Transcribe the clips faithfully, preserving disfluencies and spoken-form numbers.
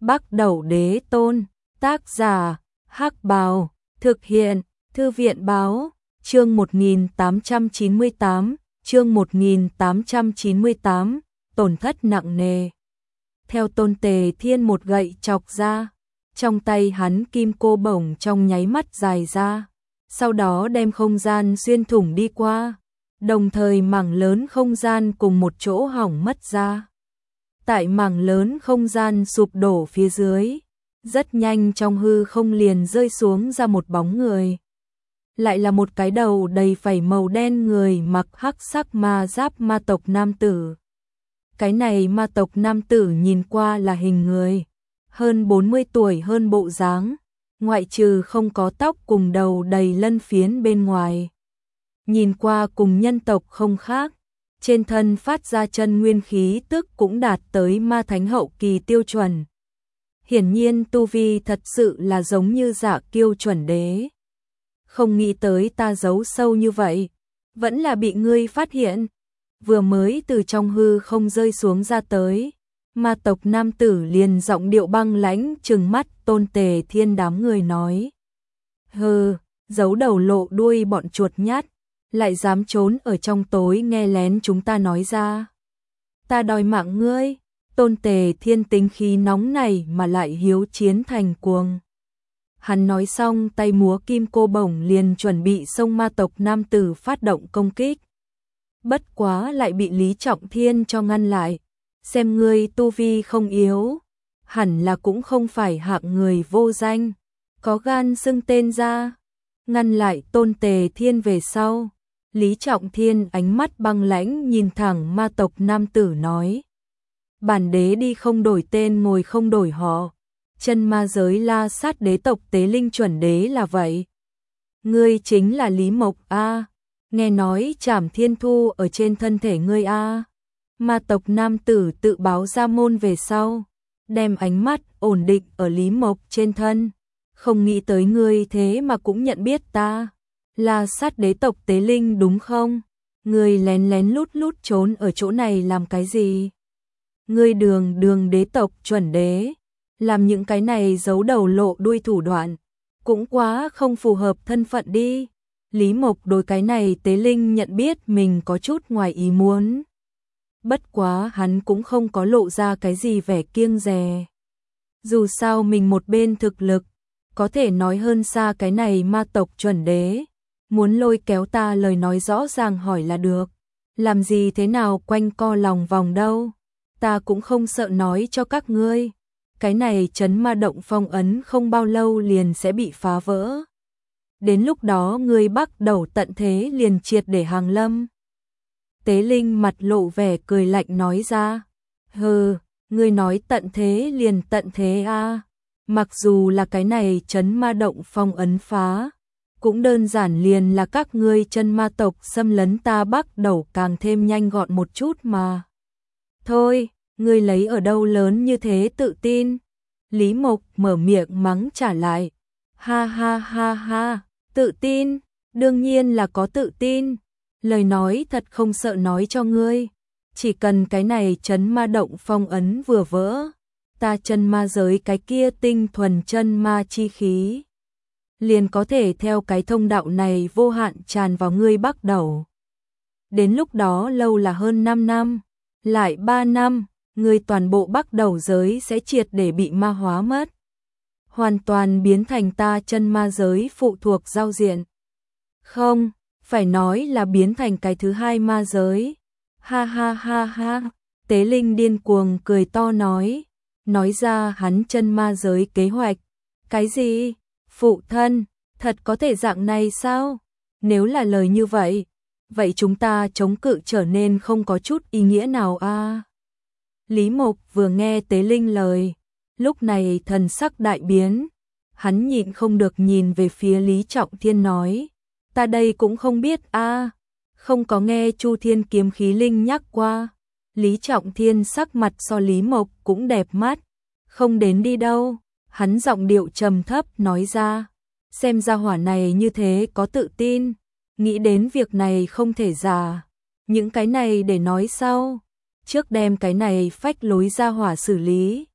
Bắc Đẩu Đế Tôn, tác giả, Hắc Bào, thực hiện, Thư viện báo, chương một nghìn tám trăm chín mươi tám, chương một nghìn tám trăm chín mươi tám, tổn thất nặng nề. Theo Tôn Tề Thiên một gậy chọc ra, trong tay hắn kim cô bổng trong nháy mắt dài ra, sau đó đem không gian xuyên thủng đi qua, đồng thời mảng lớn không gian cùng một chỗ hỏng mất ra. Tại mảng lớn không gian sụp đổ phía dưới, rất nhanh trong hư không liền rơi xuống ra một bóng người. Lại là một cái đầu đầy phẩy màu đen người mặc hắc sắc ma giáp ma tộc nam tử. Cái này ma tộc nam tử nhìn qua là hình người, hơn bốn mươi tuổi hơn bộ dáng, ngoại trừ không có tóc cùng đầu đầy lân phiến bên ngoài. Nhìn qua cùng nhân tộc không khác, trên thân phát ra chân nguyên khí tức cũng đạt tới ma thánh hậu kỳ tiêu chuẩn. Hiển nhiên tu vi thật sự là giống như Dạ Kiêu chuẩn đế. Không nghĩ tới ta giấu sâu như vậy, vẫn là bị ngươi phát hiện. Vừa mới từ trong hư không rơi xuống ra tới, ma tộc nam tử liền giọng điệu băng lãnh trừng mắt Tôn Tề Thiên đám người nói. Hừ, giấu đầu lộ đuôi bọn chuột nhát, lại dám trốn ở trong tối nghe lén chúng ta nói ra. Ta đòi mạng ngươi. Tôn Tề Thiên tính khí nóng này mà lại hiếu chiến thành cuồng. Hắn nói xong tay múa kim cô bổng liền chuẩn bị xông ma tộc nam tử phát động công kích. Bất quá lại bị Lý Trọng Thiên cho ngăn lại. Xem ngươi tu vi không yếu, hẳn là cũng không phải hạng người vô danh, có gan xưng tên ra. Ngăn lại Tôn Tề Thiên về sau, Lý Trọng Thiên ánh mắt băng lãnh nhìn thẳng ma tộc nam tử nói. Bản đế đi không đổi tên ngồi không đổi họ, chân ma giới La Sát đế tộc Tế Linh chuẩn đế là vậy. Ngươi chính là Lý Mộc a, nghe nói Trảm Thiên Thu ở trên thân thể ngươi a. Ma tộc nam tử tự báo ra môn về sau, đem ánh mắt ổn định ở Lý Mộc trên thân, không nghĩ tới ngươi thế mà cũng nhận biết ta. La Sát đế tộc Tế Linh đúng không? Ngươi lén lén lút lút trốn ở chỗ này làm cái gì? Ngươi đường đường đế tộc chuẩn đế, làm những cái này giấu đầu lộ đuôi thủ đoạn, cũng quá không phù hợp thân phận đi. Lý Mộc đối cái này Tế Linh nhận biết mình có chút ngoài ý muốn. Bất quá hắn cũng không có lộ ra cái gì vẻ kiêng dè. Dù sao mình một bên thực lực, có thể nói hơn xa cái này ma tộc chuẩn đế. Muốn lôi kéo ta lời nói rõ ràng hỏi là được. Làm gì thế nào quanh co lòng vòng đâu. Ta cũng không sợ nói cho các ngươi. Cái này trấn ma động phong ấn không bao lâu liền sẽ bị phá vỡ. Đến lúc đó ngươi bắt đầu tận thế liền triệt để hàng lâm. Tế Linh mặt lộ vẻ cười lạnh nói ra. Hừ, ngươi nói tận thế liền tận thế a. À. Mặc dù là cái này trấn ma động phong ấn phá, cũng đơn giản liền là các ngươi chân ma tộc xâm lấn ta bắt đầu càng thêm nhanh gọn một chút mà. Thôi, ngươi lấy ở đâu lớn như thế tự tin? Lý Mộc mở miệng mắng trả lại. Ha ha ha ha, tự tin, đương nhiên là có tự tin. Lời nói thật không sợ nói cho ngươi. Chỉ cần cái này trấn ma động phong ấn vừa vỡ, ta chân ma giới cái kia tinh thuần chân ma chi khí, liền có thể theo cái thông đạo này vô hạn tràn vào ngươi bắt đầu. Đến lúc đó lâu là hơn năm năm, lại ba năm, ngươi toàn bộ bắt đầu giới sẽ triệt để bị ma hóa mất. Hoàn toàn biến thành ta chân ma giới phụ thuộc giao diện. Không, phải nói là biến thành cái thứ hai ma giới. Ha ha ha ha, Tế Linh điên cuồng cười to nói. Nói ra hắn chân ma giới kế hoạch. Cái gì? Phụ thân, thật có thể dạng này sao? Nếu là lời như vậy, vậy chúng ta chống cự trở nên không có chút ý nghĩa nào a. À? Lý Mộc vừa nghe Tế Linh lời, lúc này thần sắc đại biến, hắn nhịn không được nhìn về phía Lý Trọng Thiên nói, ta đây cũng không biết a, à, không có nghe Chu Thiên Kiếm Khí Linh nhắc qua. Lý Trọng Thiên sắc mặt so Lý Mộc cũng đẹp mắt, không đến đi đâu, hắn giọng điệu trầm thấp nói ra, xem ra hỏa này như thế có tự tin, nghĩ đến việc này không thể giả, những cái này để nói sau, trước đem cái này phách lối ra hỏa xử lý.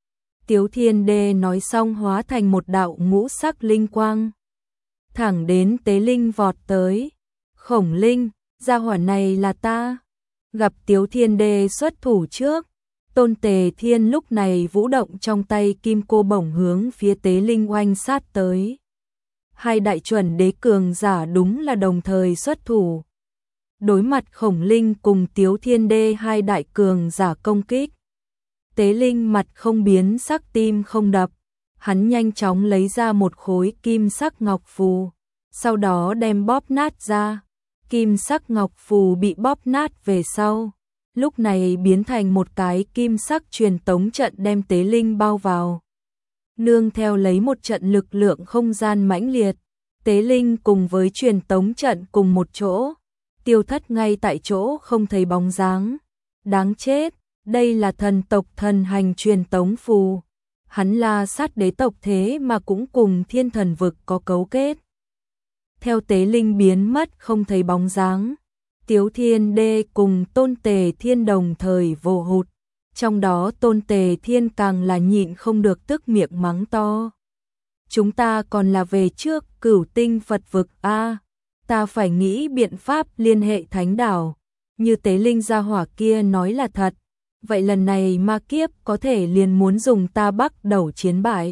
Tiếu Thiên Đê nói xong hóa thành một đạo ngũ sắc linh quang. Thẳng đến Tế Linh vọt tới. Khổng Linh, gia hỏa này là ta. Gặp Tiếu Thiên Đê xuất thủ trước, Tôn Tề Thiên lúc này vũ động trong tay kim cô bổng hướng phía Tế Linh oanh sát tới. Hai đại chuẩn đế cường giả đúng là đồng thời xuất thủ. Đối mặt Khổng Linh cùng Tiếu Thiên Đê hai đại cường giả công kích. Tế Linh mặt không biến sắc tim không đập, hắn nhanh chóng lấy ra một khối kim sắc ngọc phù, sau đó đem bóp nát ra. Kim sắc ngọc phù bị bóp nát về sau, lúc này biến thành một cái kim sắc truyền tống trận đem Tế Linh bao vào. Nương theo lấy một trận lực lượng không gian mãnh liệt, Tế Linh cùng với truyền tống trận cùng một chỗ, tiêu thất ngay tại chỗ không thấy bóng dáng. Đáng chết, đây là thần tộc thần hành truyền tống phù. Hắn là sát đế tộc thế mà cũng cùng thiên thần vực có cấu kết. Theo Tế Linh biến mất không thấy bóng dáng, Tiếu Thiên Đê cùng Tôn Tề Thiên đồng thời vồ hụt. Trong đó Tôn Tề Thiên càng là nhịn không được tức miệng mắng to. Chúng ta còn là về trước Cửu Tinh Phật vực a, ta phải nghĩ biện pháp liên hệ thánh đảo. Như Tế Linh gia hỏa kia nói là thật, vậy lần này ma kiếp có thể liền muốn dùng ta bắt đầu chiến bại.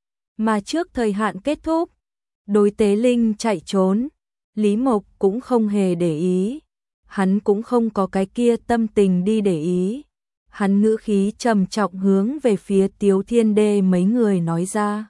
Mà trước thời hạn kết thúc, đối Tế Linh chạy trốn, Lý Mộc cũng không hề để ý. Hắn cũng không có cái kia tâm tình đi để ý. Hắn ngữ khí trầm trọng hướng về phía Tiếu Thiên Đê mấy người nói ra.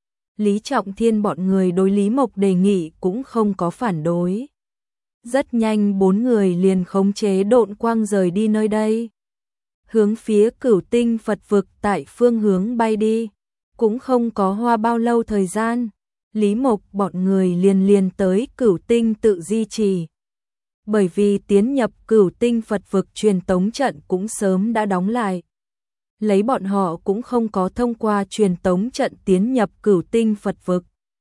Lý Trọng Thiên bọn người đối Lý Mộc đề nghị cũng không có phản đối. Rất nhanh bốn người liền khống chế độn quang rời đi nơi đây. Hướng phía Cửu Tinh Phật vực tại phương hướng bay đi. Cũng không có hoa bao lâu thời gian, Lý Mộc bọn người liền liền tới Cửu Tinh tự di trì. Bởi vì tiến nhập Cửu Tinh Phật vực truyền tống trận cũng sớm đã đóng lại. Lấy bọn họ cũng không có thông qua truyền tống trận tiến nhập Cửu Tinh Phật vực,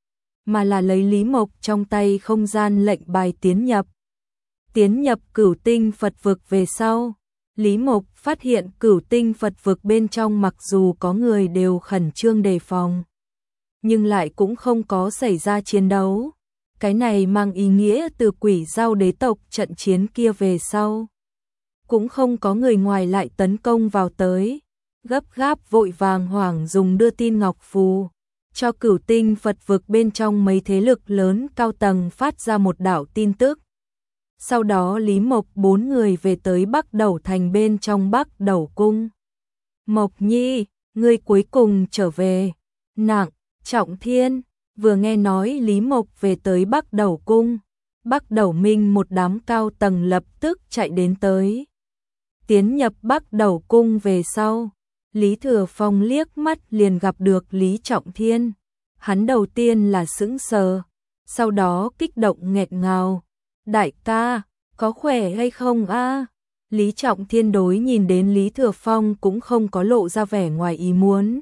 mà là lấy Lý Mộc trong tay không gian lệnh bài tiến nhập. Tiến nhập Cửu Tinh Phật vực về sau, Lý Mộc phát hiện Cửu Tinh Phật vực bên trong mặc dù có người đều khẩn trương đề phòng, nhưng lại cũng không có xảy ra chiến đấu. Cái này mang ý nghĩa từ Quỷ Dao đế tộc trận chiến kia về sau, cũng không có người ngoài lại tấn công vào tới. Gấp gáp vội vàng hoảng dùng đưa tin ngọc phù, cho Cửu Tinh Phật vực bên trong mấy thế lực lớn cao tầng phát ra một đạo tin tức. Sau đó Lý Mộc bốn người về tới Bắc Đẩu thành bên trong Bắc Đẩu cung. Mộc Nhi, ngươi cuối cùng trở về. Nặng, Trọng Thiên vừa nghe nói Lý Mộc về tới Bắc Đẩu cung, Bắc Đẩu Minh một đám cao tầng lập tức chạy đến tới. Tiến nhập Bắc Đẩu cung về sau, Lý Thừa Phong liếc mắt liền gặp được Lý Trọng Thiên. Hắn đầu tiên là sững sờ, sau đó kích động nghẹt ngào. Đại ca, có khỏe hay không a? Lý Trọng Thiên đối nhìn đến Lý Thừa Phong cũng không có lộ ra vẻ ngoài ý muốn.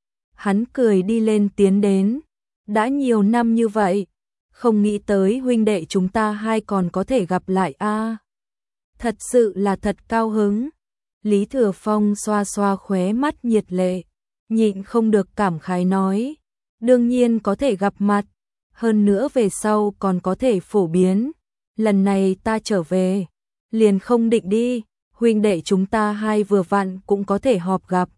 Hắn cười đi lên tiến đến. Đã nhiều năm như vậy, không nghĩ tới huynh đệ chúng ta hai còn có thể gặp lại a. Thật sự là thật cao hứng. Lý Thừa Phong xoa xoa khóe mắt nhiệt lệ, nhịn không được cảm khái nói. Đương nhiên có thể gặp mặt, hơn nữa về sau còn có thể phổ biến. Lần này ta trở về, liền không định đi, huynh đệ chúng ta hai vừa vặn cũng có thể họp gặp.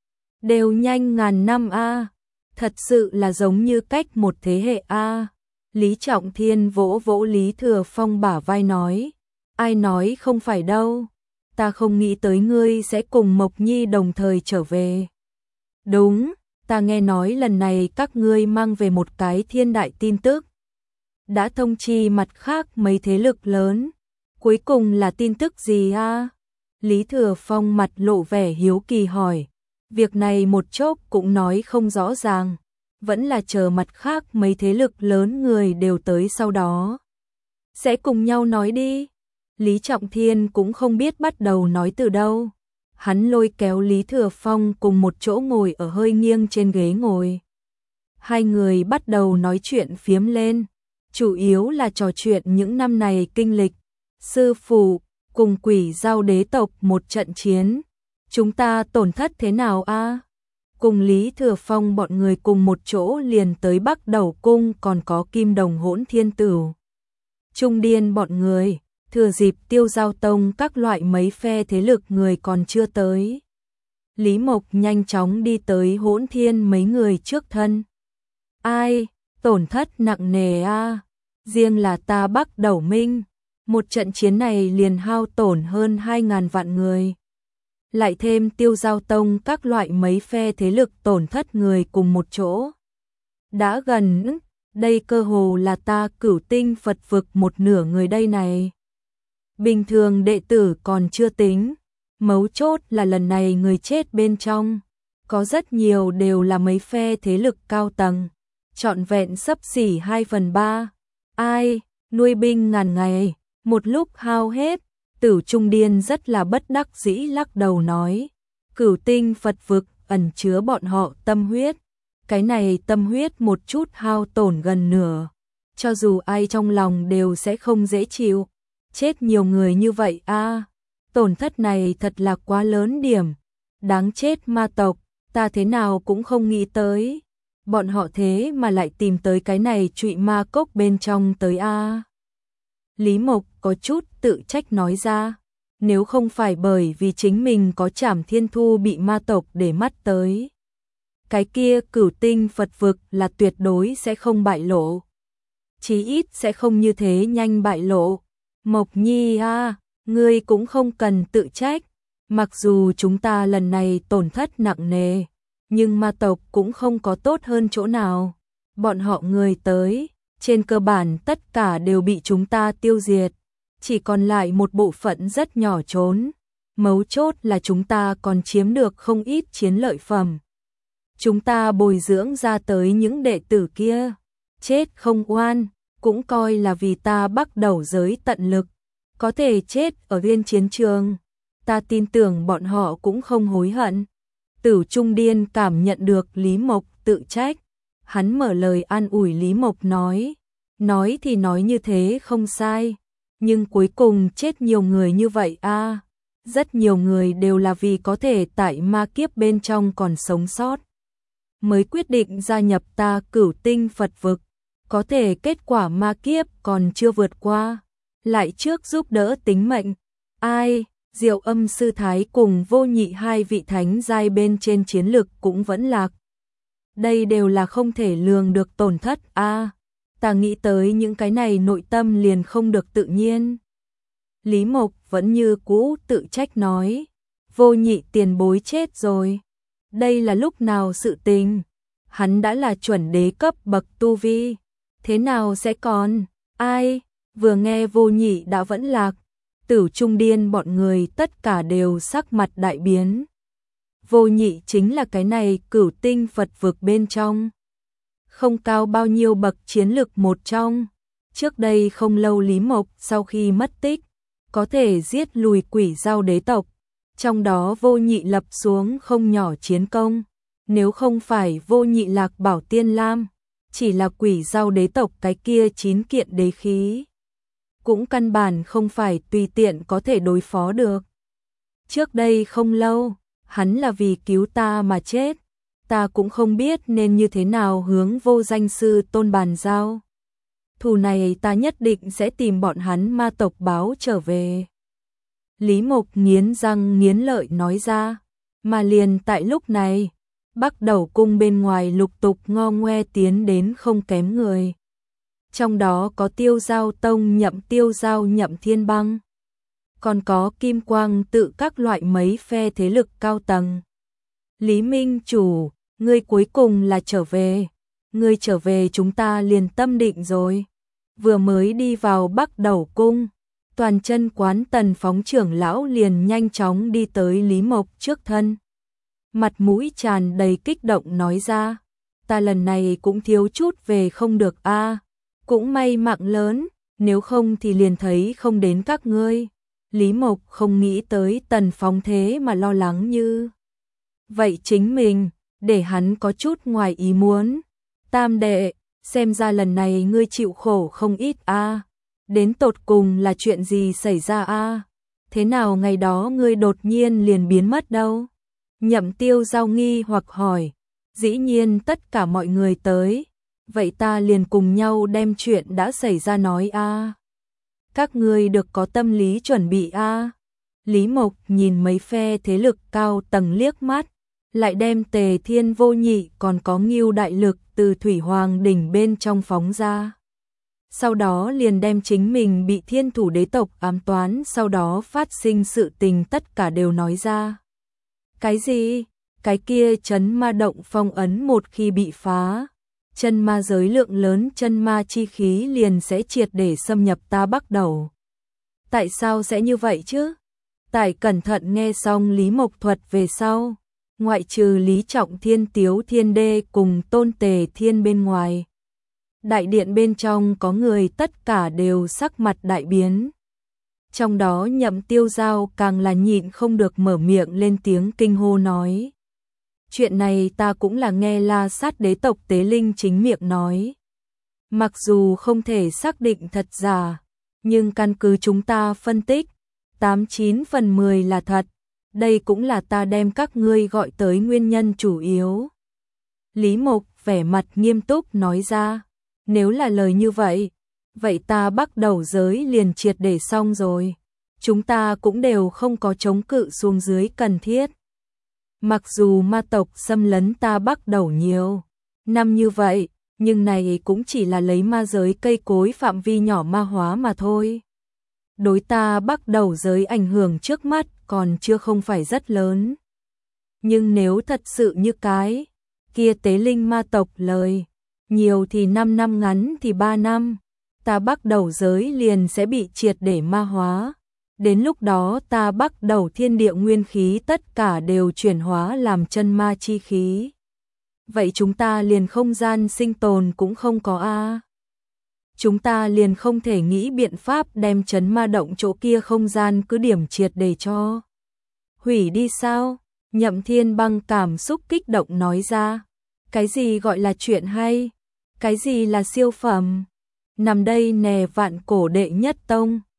Đều nhanh ngàn năm a, thật sự là giống như cách một thế hệ a. Lý Trọng Thiên vỗ vỗ Lý Thừa Phong bả vai nói, ai nói không phải đâu, ta không nghĩ tới ngươi sẽ cùng Mộc Nhi đồng thời trở về. Đúng, ta nghe nói lần này các ngươi mang về một cái thiên đại tin tức. Đã thông chi mặt khác mấy thế lực lớn. Cuối cùng là tin tức gì a? Lý Thừa Phong mặt lộ vẻ hiếu kỳ hỏi. Việc này một chốc cũng nói không rõ ràng, vẫn là chờ mặt khác mấy thế lực lớn người đều tới sau đó sẽ cùng nhau nói đi. Lý Trọng Thiên cũng không biết bắt đầu nói từ đâu. Hắn lôi kéo Lý Thừa Phong cùng một chỗ ngồi ở hơi nghiêng trên ghế ngồi. Hai người bắt đầu nói chuyện phiếm lên, chủ yếu là trò chuyện những năm này kinh lịch. Sư phụ, cùng Quỷ Dao đế tộc một trận chiến, chúng ta tổn thất thế nào a? cùng Lý Thừa Phong bọn người cùng một chỗ liền tới Bắc Đầu Cung, còn có Kim Đồng Hỗn Thiên Tử, Trung Điên bọn người, thừa dịp Tiêu Giao Tông các loại mấy phe thế lực người còn chưa tới. Lý Mộc nhanh chóng đi tới Hỗn Thiên mấy người trước thân. Ai, tổn thất nặng nề a, riêng là ta Bắc Đầu Minh, một trận chiến này liền hao tổn hơn hai ngàn vạn người. Lại thêm Tiêu Giao Tông các loại mấy phe thế lực tổn thất người cùng một chỗ. Đã gần, đây cơ hồ là ta Cửu Tinh Phật vực một nửa người đây này. Bình thường đệ tử còn chưa tính, mấu chốt là lần này người chết bên trong, có rất nhiều đều là mấy phe thế lực cao tầng, trọn vẹn xấp xỉ hai phần ba. Ai, nuôi binh ngàn ngày, một lúc hao hết. Tử Trung Điên rất là bất đắc dĩ lắc đầu nói, Cửu Tinh Phật vực ẩn chứa bọn họ tâm huyết, cái này tâm huyết một chút hao tổn gần nửa, cho dù ai trong lòng đều sẽ không dễ chịu. Chết nhiều người như vậy a, tổn thất này thật là quá lớn điểm, đáng chết ma tộc, ta thế nào cũng không nghĩ tới, bọn họ thế mà lại tìm tới cái này trụy ma cốc bên trong tới a. Lý Mộc có chút tự trách nói ra, nếu không phải bởi vì chính mình có Trảm Thiên Thu bị ma tộc để mắt tới, cái kia Cửu Tinh Phật vực là tuyệt đối sẽ không bại lộ, chí ít sẽ không như thế nhanh bại lộ. Mộc Nhi a, ngươi cũng không cần tự trách, mặc dù chúng ta lần này tổn thất nặng nề, nhưng ma tộc cũng không có tốt hơn chỗ nào, bọn họ người tới, trên cơ bản tất cả đều bị chúng ta tiêu diệt, chỉ còn lại một bộ phận rất nhỏ trốn, mấu chốt là chúng ta còn chiếm được không ít chiến lợi phẩm. Chúng ta bồi dưỡng ra tới những đệ tử kia, chết không oan, cũng coi là vì ta Bắc Đầu giới tận lực, có thể chết ở viên chiến trường, ta tin tưởng bọn họ cũng không hối hận. Tử Trung Điên cảm nhận được Lý Mộc tự trách, hắn mở lời an ủi Lý Mộc nói, nói thì nói như thế không sai, nhưng cuối cùng chết nhiều người như vậy a, rất nhiều người đều là vì có thể tại ma kiếp bên trong còn sống sót, mới quyết định gia nhập ta Cửu Tinh Phật vực, có thể kết quả ma kiếp còn chưa vượt qua, lại trước giúp đỡ tính mệnh. Ai, Diệu Âm Sư Thái cùng Vô Nhị hai vị thánh giai bên trên chiến lực cũng vẫn lạc. Đây đều là không thể lường được tổn thất a. À, ta nghĩ tới những cái này nội tâm liền không được tự nhiên. Lý Mộc vẫn như cũ tự trách nói, Vô Nhị tiền bối chết rồi. Đây là lúc nào sự tình? Hắn đã là chuẩn đế cấp bậc tu vi, thế nào sẽ còn? Ai? Vừa nghe Vô Nhị đã vẫn lạc, Tử Trung Điên bọn người tất cả đều sắc mặt đại biến. Vô Nhị chính là cái này Cửu Tinh Phật vực bên trong, không cao bao nhiêu bậc chiến lực một trong. Trước đây không lâu Lý Mộc sau khi mất tích, có thể giết lùi Quỷ Dao đế tộc, trong đó Vô Nhị lập xuống không nhỏ chiến công. Nếu không phải Vô Nhị lạc bảo tiên lam, chỉ là Quỷ Dao đế tộc cái kia chín kiện đế khí, cũng căn bản không phải tùy tiện có thể đối phó được. Trước đây không lâu, hắn là vì cứu ta mà chết, ta cũng không biết nên như thế nào hướng Vô Danh Sư Tôn bàn giao. Thù này ta nhất định sẽ tìm bọn hắn ma tộc báo trở về. Lý Mộc nghiến răng nghiến lợi nói ra, mà liền tại lúc này, Bắc Đầu cung bên ngoài lục tục ngo ngoe tiến đến không kém người. Trong đó có Tiêu Giao Tông Nhậm Tiêu Giao Nhậm Thiên Băng, còn có Kim Quang tự các loại mấy phe thế lực cao tầng. Lý Minh chủ, ngươi cuối cùng là trở về, ngươi trở về chúng ta liền tâm định rồi. Vừa mới đi vào Bắc Đầu cung, toàn chân quán Tần Phóng trưởng lão liền nhanh chóng đi tới Lý Mộc trước thân, mặt mũi tràn đầy kích động nói ra, ta lần này cũng thiếu chút về không được a, à, cũng may mạng lớn, nếu không thì liền thấy không đến các ngươi. Lý Mộc không nghĩ tới Tần Phóng thế mà lo lắng như vậy chính mình, để hắn có chút ngoài ý muốn. Tam đệ, xem ra lần này ngươi chịu khổ không ít a, à. Đến tột cùng là chuyện gì xảy ra a? À? Thế nào ngày đó ngươi đột nhiên liền biến mất đâu? Nhậm Tiêu Giao nghi hoặc hỏi, dĩ nhiên tất cả mọi người tới, vậy ta liền cùng nhau đem chuyện đã xảy ra nói a. Các ngươi được có tâm lý chuẩn bị a. Lý Mộc nhìn mấy phe thế lực cao tầng liếc mắt, lại đem Tề Thiên Vô Nhị còn có Ngưu Đại Lực từ Thủy Hoàng đỉnh bên trong phóng ra. Sau đó liền đem chính mình bị Thiên Thủ đế tộc ám toán, sau đó phát sinh sự tình tất cả đều nói ra. Cái gì? Cái kia Chấn Ma động phong ấn một khi bị phá, chân ma giới lượng lớn chân ma chi khí liền sẽ triệt để xâm nhập ta Bắc Đầu. Tại sao sẽ như vậy chứ? Tài cẩn thận nghe xong Lý Mộc thuật về sau, ngoại trừ Lý Trọng Thiên, Tiếu Thiên Đê cùng Tôn Tề Thiên bên ngoài, đại điện bên trong có người tất cả đều sắc mặt đại biến. Trong đó Nhậm Tiêu Giao càng là nhịn không được mở miệng lên tiếng kinh hô nói. Chuyện này ta cũng là nghe La Sát đế tộc Tế Linh chính miệng nói. Mặc dù không thể xác định thật giả, nhưng căn cứ chúng ta phân tích, tám chín phần mười là thật. Đây cũng là ta đem các ngươi gọi tới nguyên nhân chủ yếu. Lý Mộc vẻ mặt nghiêm túc nói ra, nếu là lời như vậy, vậy ta Bắc Đầu giới liền triệt để xong rồi. Chúng ta cũng đều không có chống cự xuống dưới cần thiết. Mặc dù ma tộc xâm lấn ta Bắc Đầu nhiều năm như vậy, nhưng này cũng chỉ là lấy ma giới cây cối phạm vi nhỏ ma hóa mà thôi. Đối ta Bắc Đầu giới ảnh hưởng trước mắt còn chưa không phải rất lớn. Nhưng nếu thật sự như cái kia Tế Linh ma tộc lời, nhiều thì năm năm, ngắn thì ba năm, ta Bắc Đầu giới liền sẽ bị triệt để ma hóa. Đến lúc đó ta Bắc Đầu thiên địa nguyên khí tất cả đều chuyển hóa làm chân ma chi khí. Vậy chúng ta liền không gian sinh tồn cũng không có a. Chúng ta liền không thể nghĩ biện pháp đem Chấn Ma động chỗ kia không gian cứ điểm triệt để cho hủy đi sao? Nhậm Thiên Băng cảm xúc kích động nói ra. Cái gì gọi là chuyện hay? Cái gì là siêu phẩm? Nằm đây nè vạn cổ đệ nhất tông,